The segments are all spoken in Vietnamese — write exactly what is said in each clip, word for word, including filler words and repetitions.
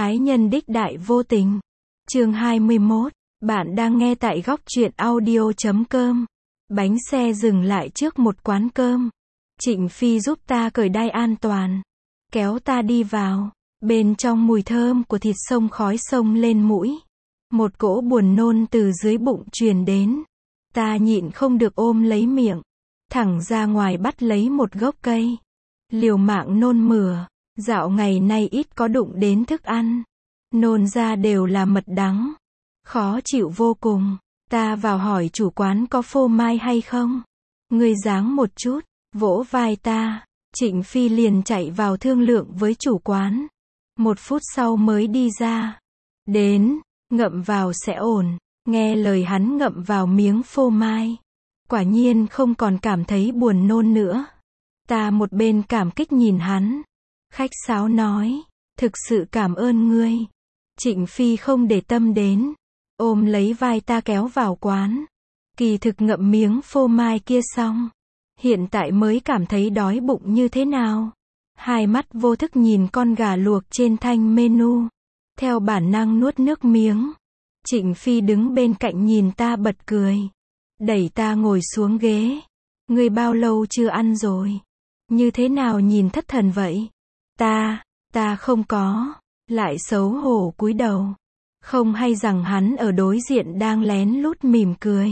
Ái nhân đích đại vô tình. Chương hai mươi mốt. Bạn đang nghe tại góc truyện audio chấm com. Bánh xe dừng lại trước một quán cơm. Trịnh Phi giúp ta cởi đai an toàn, kéo ta đi vào. Bên trong mùi thơm của thịt xông khói xông lên mũi. Một cỗ buồn nôn từ dưới bụng truyền đến. Ta nhịn không được ôm lấy miệng, thẳng ra ngoài bắt lấy một gốc cây. Liều mạng nôn mửa. Dạo ngày nay ít có đụng đến thức ăn. Nôn ra đều là mật đắng. Khó chịu vô cùng. Ta vào hỏi chủ quán có phô mai hay không. Người dáng một chút, vỗ vai ta. Trịnh Phi liền chạy vào thương lượng với chủ quán. Một phút sau mới đi ra. Đến, ngậm vào sẽ ổn. Nghe lời hắn ngậm vào miếng phô mai. Quả nhiên không còn cảm thấy buồn nôn nữa. Ta một bên cảm kích nhìn hắn. Khách sáo nói, thực sự cảm ơn ngươi. Trịnh Phi không để tâm đến, ôm lấy vai ta kéo vào quán. Kỳ thực ngậm miếng phô mai kia xong, hiện tại mới cảm thấy đói bụng như thế nào. Hai mắt vô thức nhìn con gà luộc trên thanh menu, theo bản năng nuốt nước miếng. Trịnh Phi đứng bên cạnh nhìn ta bật cười, đẩy ta ngồi xuống ghế. Ngươi bao lâu chưa ăn rồi? Như thế nào nhìn thất thần vậy? Ta, ta không có, lại xấu hổ cúi đầu. Không hay rằng hắn ở đối diện đang lén lút mỉm cười.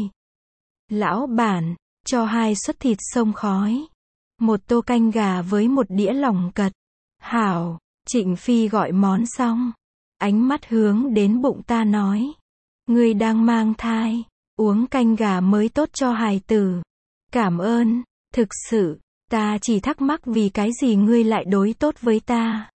Lão bản, cho hai suất thịt xông khói. Một tô canh gà với một đĩa lòng cật. Hảo, Trịnh Phi gọi món xong. Ánh mắt hướng đến bụng ta nói. Ngươi đang mang thai, uống canh gà mới tốt cho hài tử. Cảm ơn, thực sự. Ta chỉ thắc mắc vì cái gì ngươi lại đối tốt với ta.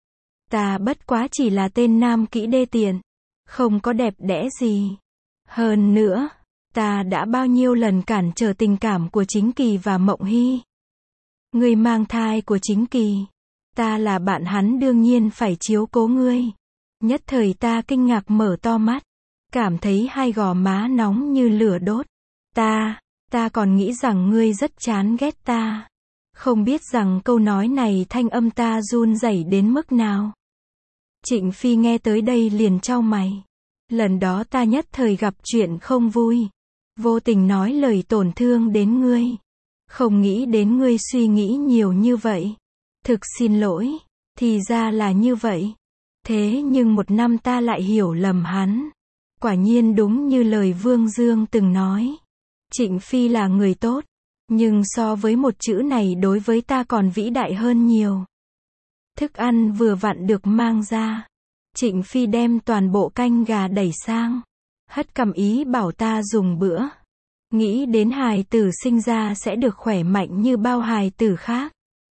Ta bất quá chỉ là tên nam kỹ đê tiện, không có đẹp đẽ gì. Hơn nữa, ta đã bao nhiêu lần cản trở tình cảm của Chính Kỳ và Mộng Hy. Ngươi mang thai của Chính Kỳ, ta là bạn hắn đương nhiên phải chiếu cố ngươi. Nhất thời ta kinh ngạc mở to mắt, cảm thấy hai gò má nóng như lửa đốt. Ta, ta còn nghĩ rằng ngươi rất chán ghét ta. Không biết rằng câu nói này thanh âm ta run rẩy đến mức nào. Trịnh Phi nghe tới đây liền chau mày. Lần đó ta nhất thời gặp chuyện không vui, vô tình nói lời tổn thương đến ngươi. Không nghĩ đến ngươi suy nghĩ nhiều như vậy. Thực xin lỗi, thì ra là như vậy. Thế nhưng một năm ta lại hiểu lầm hắn. Quả nhiên đúng như lời Vương Dương từng nói. Trịnh Phi là người tốt. Nhưng so với một chữ này đối với ta còn vĩ đại hơn nhiều. Thức ăn vừa vặn được mang ra. Trịnh Phi đem toàn bộ canh gà đẩy sang. Hất cằm ý bảo ta dùng bữa. Nghĩ đến hài tử sinh ra sẽ được khỏe mạnh như bao hài tử khác.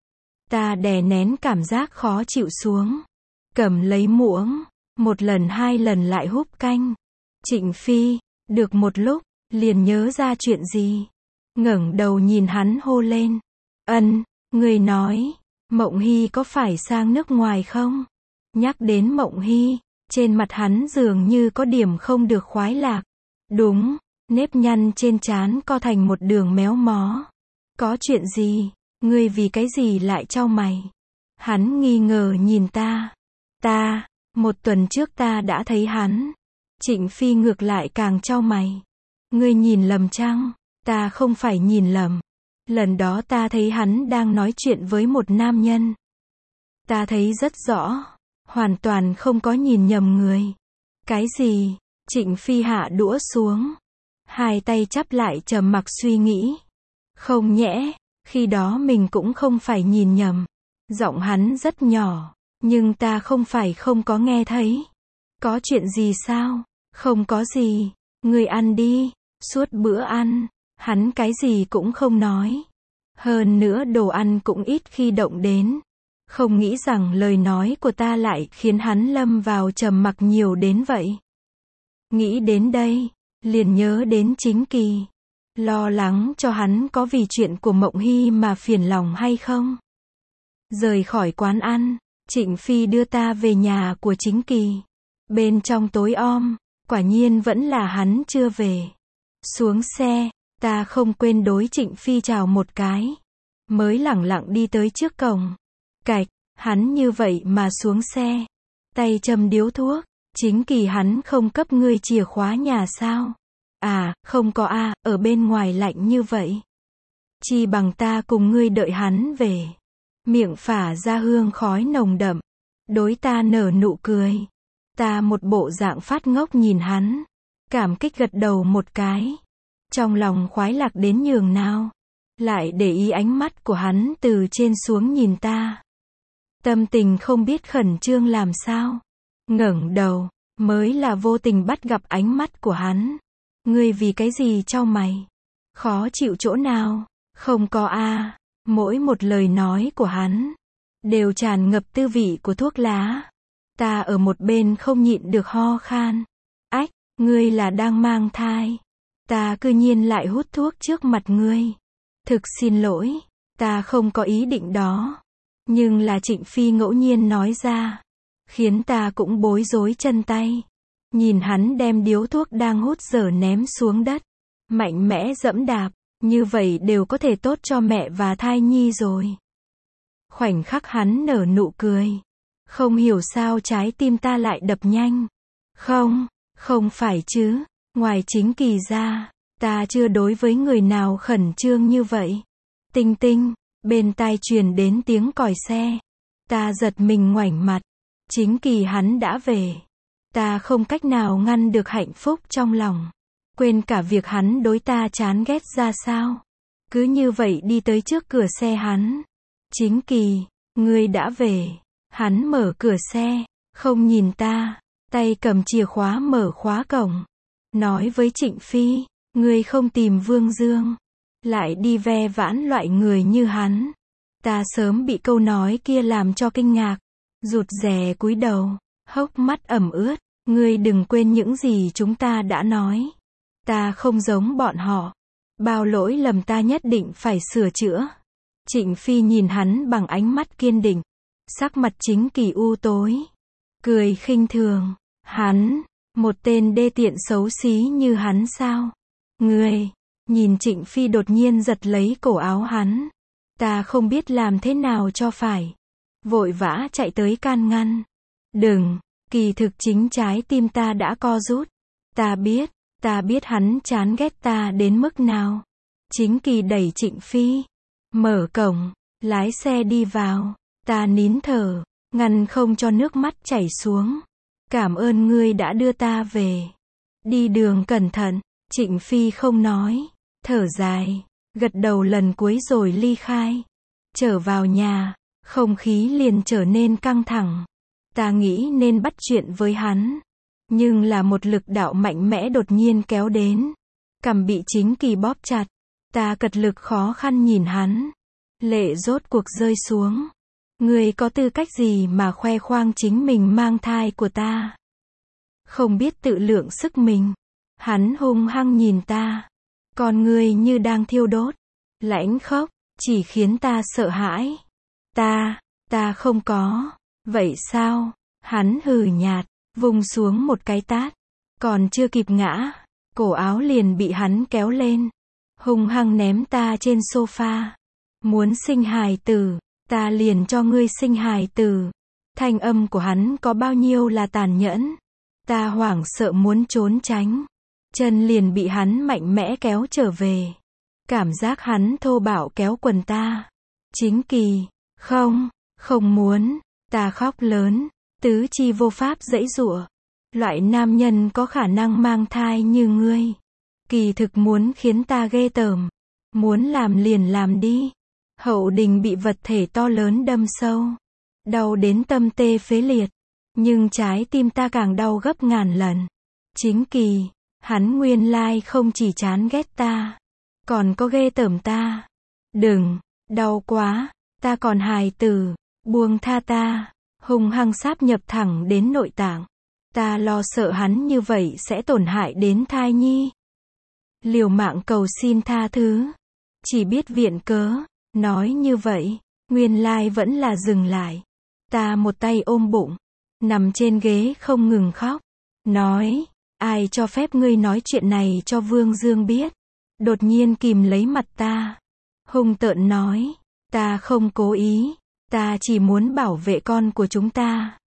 Ta đè nén cảm giác khó chịu xuống. Cầm lấy muỗng. Một lần hai lần lại húp canh. Trịnh Phi, được một lúc, liền nhớ ra chuyện gì. Ngẩng đầu nhìn hắn hô lên. Ân, người nói, Mộng Hy có phải sang nước ngoài không? Nhắc đến Mộng Hy, trên mặt hắn dường như có điểm không được khoái lạc. Đúng, nếp nhăn trên trán co thành một đường méo mó. Có chuyện gì? Ngươi vì cái gì lại chau mày? Hắn nghi ngờ nhìn ta. Ta, một tuần trước ta đã thấy hắn. Trịnh Phi ngược lại càng chau mày. Ngươi nhìn lầm chăng? Ta không phải nhìn lầm. Lần đó ta thấy hắn đang nói chuyện với một nam nhân. Ta thấy rất rõ. Hoàn toàn không có nhìn nhầm người. Cái gì? Trịnh Phi hạ đũa xuống. Hai tay chắp lại trầm mặc suy nghĩ. Không nhẽ, khi đó mình cũng không phải nhìn nhầm. Giọng hắn rất nhỏ. Nhưng ta không phải không có nghe thấy. Có chuyện gì sao? Không có gì. Người ăn đi. Suốt bữa ăn, hắn cái gì cũng không nói. Hơn nữa đồ ăn cũng ít khi động đến. Không nghĩ rằng lời nói của ta lại khiến hắn lâm vào trầm mặc nhiều đến vậy. Nghĩ đến đây, liền nhớ đến Chính Kỳ. Lo lắng cho hắn có vì chuyện của Mộng Hy mà phiền lòng hay không. Rời khỏi quán ăn, Trịnh Phi đưa ta về nhà của Chính Kỳ. Bên trong tối om, quả nhiên vẫn là hắn chưa về. Xuống xe, ta không quên đối Trịnh Phi chào một cái. Mới lẳng lặng đi tới trước cổng. Cạch, hắn như vậy mà xuống xe. tay châm điếu thuốc. Chính Kỳ hắn không cấp ngươi chìa khóa nhà sao? À, không có a, ở bên ngoài lạnh như vậy. Chi bằng ta cùng ngươi đợi hắn về. Miệng phả ra hương khói nồng đậm. Đối ta nở nụ cười. Ta một bộ dạng phát ngốc nhìn hắn. Cảm kích gật đầu một cái. Trong lòng khoái lạc đến nhường nào. Lại để ý ánh mắt của hắn từ trên xuống nhìn ta. Tâm tình không biết khẩn trương làm sao. Ngẩng đầu, mới là vô tình bắt gặp ánh mắt của hắn. Ngươi vì cái gì chau mày? Khó chịu chỗ nào? Không có a. Mỗi một lời nói của hắn đều tràn ngập tư vị của thuốc lá. Ta ở một bên không nhịn được ho khan. Ách, ngươi là đang mang thai. Ta cư nhiên lại hút thuốc trước mặt ngươi. Thực xin lỗi, ta không có ý định đó. Nhưng là Trịnh Phi ngẫu nhiên nói ra, khiến ta cũng bối rối chân tay. Nhìn hắn đem điếu thuốc đang hút dở ném xuống đất, mạnh mẽ dẫm đạp, như vậy đều có thể tốt cho mẹ và thai nhi rồi. Khoảnh khắc hắn nở nụ cười. Không hiểu sao trái tim ta lại đập nhanh. Không, không phải chứ, ngoài Chính Kỳ ra, ta chưa đối với người nào khẩn trương như vậy. Tinh tinh, bên tai truyền đến tiếng còi xe. Ta giật mình ngoảnh mặt. Chính Kỳ hắn đã về. Ta không cách nào ngăn được hạnh phúc trong lòng. Quên cả việc hắn đối ta chán ghét ra sao. Cứ như vậy đi tới trước cửa xe hắn. Chính Kỳ, ngươi đã về. Hắn mở cửa xe, không nhìn ta, tay cầm chìa khóa mở khóa cổng. Nói với Trịnh Phi, ngươi không tìm Vương Dương, lại đi ve vãn loại người như hắn. Ta sớm bị câu nói kia làm cho kinh ngạc, rụt rè cúi đầu, hốc mắt ẩm ướt. Ngươi đừng quên những gì chúng ta đã nói. Ta không giống bọn họ. Bao lỗi lầm ta nhất định phải sửa chữa. Trịnh Phi nhìn hắn bằng ánh mắt kiên định. Sắc mặt Chính Kỳ u tối. Cười khinh thường. Hắn, một tên đê tiện xấu xí như hắn sao? Ngươi, nhìn Trịnh Phi đột nhiên giật lấy cổ áo hắn. Ta không biết làm thế nào cho phải. Vội vã chạy tới can ngăn. Đừng, kỳ thực chính trái tim ta đã co rút. Ta biết, ta biết hắn chán ghét ta đến mức nào. Chính Kỳ đẩy Trịnh Phi. Mở cổng, lái xe đi vào. Ta nín thở, ngăn không cho nước mắt chảy xuống. Cảm ơn ngươi đã đưa ta về. Đi đường cẩn thận. Trịnh Phi không nói. Thở dài, gật đầu lần cuối rồi ly khai. Trở vào nhà, không khí liền trở nên căng thẳng. Ta nghĩ nên bắt chuyện với hắn. Nhưng là một lực đạo mạnh mẽ đột nhiên kéo đến. Cằm bị Chính Kỳ bóp chặt. Ta cật lực khó khăn nhìn hắn. Lệ rốt cuộc rơi xuống. Ngươi có tư cách gì mà khoe khoang chính mình mang thai của ta? Không biết tự lượng sức mình. Hắn hung hăng nhìn ta. Con ngươi như đang thiêu đốt. Lãnh khốc, chỉ khiến ta sợ hãi. Ta, ta không có. Vậy sao? Hắn hừ nhạt, vung xuống một cái tát. Còn chưa kịp ngã, cổ áo liền bị hắn kéo lên. Hung hăng ném ta trên sofa. Muốn sinh hài tử, ta liền cho ngươi sinh hài tử. Thanh âm của hắn có bao nhiêu là tàn nhẫn. Ta hoảng sợ muốn trốn tránh. Chân liền bị hắn mạnh mẽ kéo trở về. Cảm giác hắn thô bạo kéo quần ta. Chính Kỳ, không, không muốn. Ta khóc lớn, tứ chi vô pháp giãy giụa. Loại nam nhân có khả năng mang thai như ngươi. Kỳ thực muốn khiến ta ghê tởm. Muốn làm liền làm đi. Hậu đình bị vật thể to lớn đâm sâu. Đau đến tâm tê phế liệt. Nhưng trái tim ta càng đau gấp ngàn lần. Chính Kỳ, hắn nguyên lai không chỉ chán ghét ta. Còn có ghê tởm ta. Đừng, đau quá, ta còn hài tử. Buông tha ta. Hung hăng sáp nhập thẳng đến nội tạng. Ta lo sợ hắn như vậy sẽ tổn hại đến thai nhi. Liều mạng cầu xin tha thứ. Chỉ biết viện cớ. Nói như vậy, nguyên lai vẫn là dừng lại. Ta một tay ôm bụng, nằm trên ghế không ngừng khóc. Nói, ai cho phép ngươi nói chuyện này cho Vương Dương biết. Đột nhiên kìm lấy mặt ta. Hung tợn nói, ta không cố ý. Ta chỉ muốn bảo vệ con của chúng ta.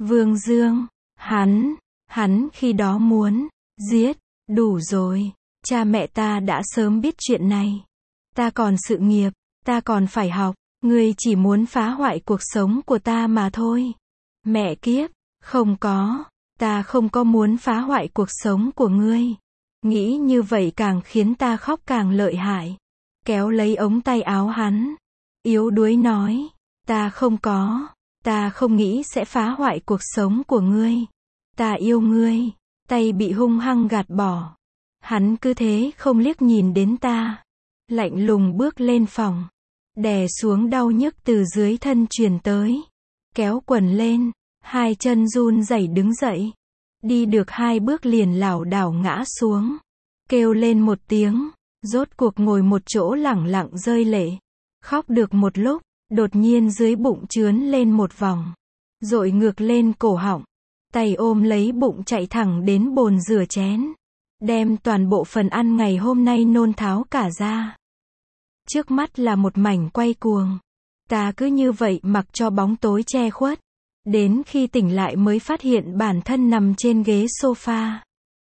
Vương Dương, hắn, hắn khi đó muốn giết, đủ rồi. Cha mẹ ta đã sớm biết chuyện này. Ta còn sự nghiệp, ta còn phải học, ngươi chỉ muốn phá hoại cuộc sống của ta mà thôi. Mẹ kiếp, không có, ta không có muốn phá hoại cuộc sống của ngươi. Nghĩ như vậy càng khiến ta khóc càng lợi hại. Kéo lấy ống tay áo hắn, yếu đuối nói, ta không có, ta không nghĩ sẽ phá hoại cuộc sống của ngươi. Ta yêu ngươi. Tay bị hung hăng gạt bỏ. Hắn cứ thế không liếc nhìn đến ta. Lạnh lùng bước lên phòng. Đè xuống đau nhức từ dưới thân truyền tới. Kéo quần lên. Hai chân run rẩy đứng dậy. Đi được hai bước liền lảo đảo ngã xuống. Kêu lên một tiếng. Rốt cuộc ngồi một chỗ lẳng lặng rơi lệ. Khóc được một lúc. Đột nhiên dưới bụng trướn lên một vòng. Dội ngược lên cổ họng. Tay ôm lấy bụng chạy thẳng đến bồn rửa chén. Đem toàn bộ phần ăn ngày hôm nay nôn tháo cả ra. Trước mắt là một mảnh quay cuồng. Ta cứ như vậy mặc cho bóng tối che khuất. Đến khi tỉnh lại mới phát hiện bản thân nằm trên ghế sofa.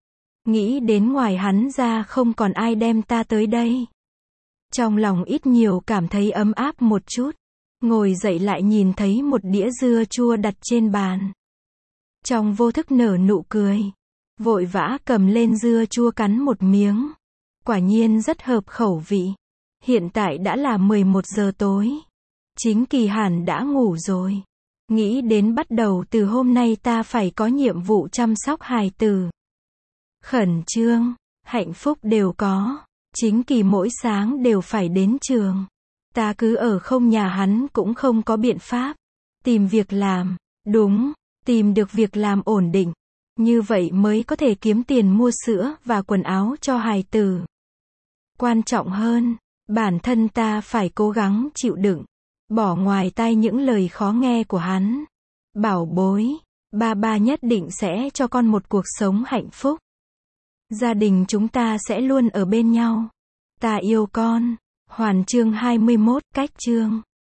Nghĩ đến ngoài hắn ra không còn ai đem ta tới đây. Trong lòng ít nhiều cảm thấy ấm áp một chút. Ngồi dậy lại nhìn thấy một đĩa dưa chua đặt trên bàn. Trong vô thức nở nụ cười. Vội vã cầm lên dưa chua cắn một miếng. Quả nhiên rất hợp khẩu vị. Hiện tại đã là mười một giờ tối. Chính Kỳ hẳn đã ngủ rồi. Nghĩ đến bắt đầu từ hôm nay ta phải có nhiệm vụ chăm sóc hài tử. Khẩn trương, hạnh phúc đều có. Chính Kỳ mỗi sáng đều phải đến trường. Ta cứ ở không nhà hắn cũng không có biện pháp. Tìm việc làm. Đúng. Tìm được việc làm ổn định. Như vậy mới có thể kiếm tiền mua sữa và quần áo cho hài tử. Quan trọng hơn, bản thân ta phải cố gắng chịu đựng. Bỏ ngoài tai những lời khó nghe của hắn. Bảo bối, ba ba nhất định sẽ cho con một cuộc sống hạnh phúc. Gia đình chúng ta sẽ luôn ở bên nhau. Ta yêu con. Hoàn chương hai mươi mốt, cách chương.